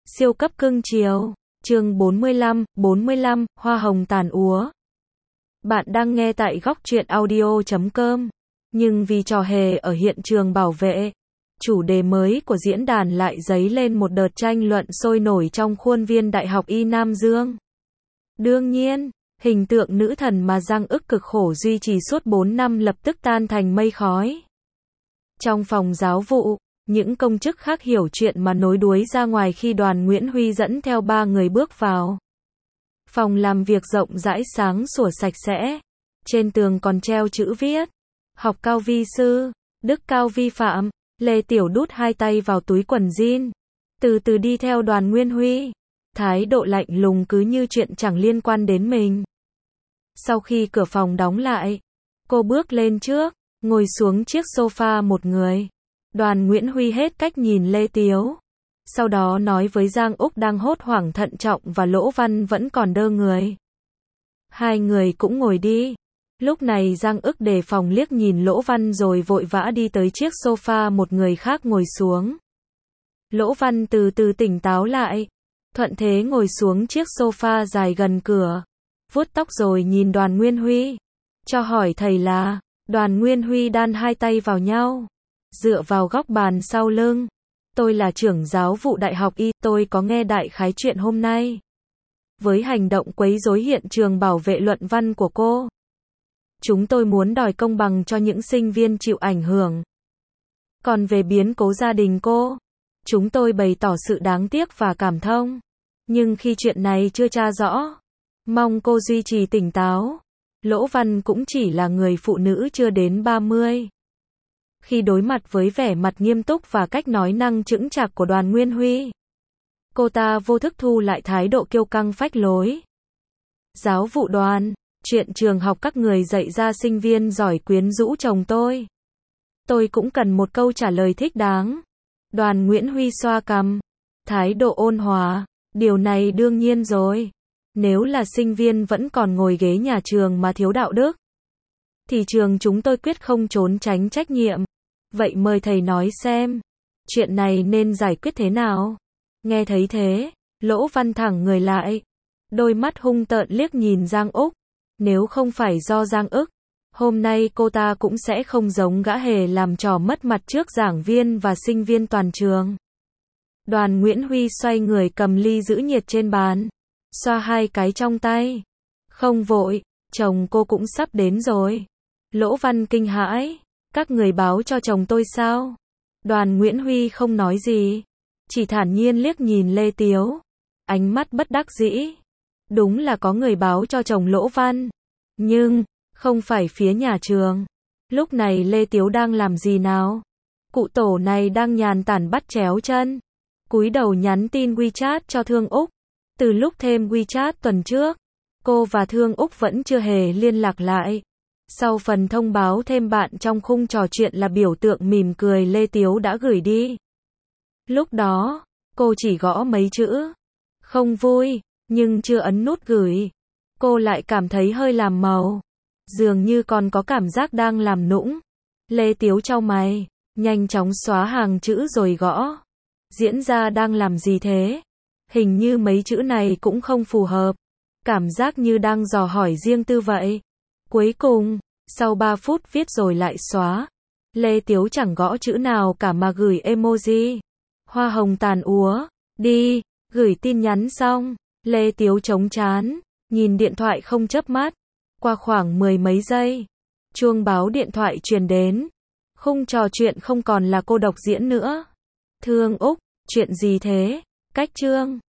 Siêu cấp cưng chiều. Chương 45, hoa hồng tàn úa. Bạn đang nghe tại góc truyện audio.com. Nhưng vì trò hề ở hiện trường bảo vệ, chủ đề mới của diễn đàn lại dấy lên một đợt tranh luận sôi nổi trong khuôn viên Đại học Y Nam Dương. Đương nhiên, hình tượng nữ thần mà Giang Ức cực khổ duy trì suốt 4 năm lập tức tan thành mây khói. Trong phòng giáo vụ, những công chức khác hiểu chuyện mà nối đuối ra ngoài khi Đoàn Nguyễn Huy dẫn theo 3 người bước vào. Phòng làm việc rộng rãi sáng sủa sạch sẽ. Trên tường còn treo chữ viết: học cao vi sư, đức cao vi phạm. Lê Tiểu đút hai tay vào túi quần jean, từ từ đi theo Đoàn Nguyên Huy. Thái độ lạnh lùng cứ như chuyện chẳng liên quan đến mình. Sau khi cửa phòng đóng lại, cô bước lên trước, ngồi xuống chiếc sofa một người. Đoàn Nguyễn Huy hết cách nhìn Lê Tiếu. Sau đó nói với Giang Úc đang hốt hoảng thận trọng và Lỗ Văn vẫn còn đơ người: hai người cũng ngồi đi. Lúc này Giang Ức đề phòng liếc nhìn Lỗ Văn rồi vội vã đi tới chiếc sofa một người khác ngồi xuống. Lỗ Văn từ từ tỉnh táo lại, thuận thế ngồi xuống chiếc sofa dài gần cửa, vuốt tóc rồi nhìn Đoàn Nguyên Huy. Cho hỏi thầy là. Đoàn Nguyên Huy đan hai tay vào nhau, dựa vào góc bàn sau lưng. Tôi là trưởng giáo vụ Đại học Y, tôi có nghe đại khái chuyện hôm nay. Với hành động quấy rối hiện trường bảo vệ luận văn của cô, chúng tôi muốn đòi công bằng cho những sinh viên chịu ảnh hưởng. Còn về biến cố gia đình cô, chúng tôi bày tỏ sự đáng tiếc và cảm thông. Nhưng khi chuyện này chưa tra rõ, mong cô duy trì tỉnh táo. Lỗ Văn cũng chỉ là người phụ nữ chưa đến 30. Khi đối mặt với vẻ mặt nghiêm túc và cách nói năng chững chạc của Đoàn Nguyên Huy, cô ta vô thức thu lại thái độ kiêu căng phách lối. Giáo vụ Đoàn, chuyện trường học các người dạy ra sinh viên giỏi quyến rũ chồng tôi. Tôi cũng cần một câu trả lời thích đáng. Đoàn Nguyễn Huy xoa cằm, thái độ ôn hòa: điều này đương nhiên rồi. Nếu là sinh viên vẫn còn ngồi ghế nhà trường mà thiếu đạo đức, thì trường chúng tôi quyết không trốn tránh trách nhiệm. Vậy mời thầy nói xem, chuyện này nên giải quyết thế nào? Nghe thấy thế, Lỗ Văn thẳng người lại, đôi mắt hung tợn liếc nhìn Giang Úc. Nếu không phải do Giang Ức, hôm nay cô ta cũng sẽ không giống gã hề làm trò mất mặt trước giảng viên và sinh viên toàn trường. Đoàn Nguyễn Huy xoay người cầm ly giữ nhiệt trên bàn, xoa hai cái trong tay. Không vội, chồng cô cũng sắp đến rồi. Lỗ Văn kinh hãi: các người báo cho chồng tôi sao? Đoàn Nguyễn Huy không nói gì, chỉ thản nhiên liếc nhìn Lê Tiếu, ánh mắt bất đắc dĩ. Đúng là có người báo cho chồng Lỗ Văn, nhưng không phải phía nhà trường. Lúc này Lê Tiếu đang làm gì nào? Cụ tổ này đang nhàn tản bắt chéo chân, cúi đầu nhắn tin WeChat cho Thương Úc. Từ lúc thêm WeChat tuần trước, cô và Thương Úc vẫn chưa hề liên lạc lại. Sau phần thông báo thêm bạn trong khung trò chuyện là biểu tượng mỉm cười Lê Tiếu đã gửi đi. Lúc đó, cô chỉ gõ mấy chữ không vui, nhưng chưa ấn nút gửi. Cô lại cảm thấy hơi làm màu, dường như còn có cảm giác đang làm nũng. Lê Tiếu chau mày, nhanh chóng xóa hàng chữ rồi gõ: diễn ra đang làm gì thế? Hình như mấy chữ này cũng không phù hợp. Cảm giác như đang dò hỏi riêng tư vậy. Cuối cùng, sau 3 phút viết rồi lại xóa, Lê Tiếu chẳng gõ chữ nào cả mà gửi emoji hoa hồng tàn úa. Đi, gửi tin nhắn xong, Lê Tiếu chống trán, nhìn điện thoại không chớp mắt. Qua khoảng 10 mấy giây, chuông báo điện thoại truyền đến. Khung trò chuyện không còn là cô độc diễn nữa. Thương Úc, chuyện gì thế? Cách chương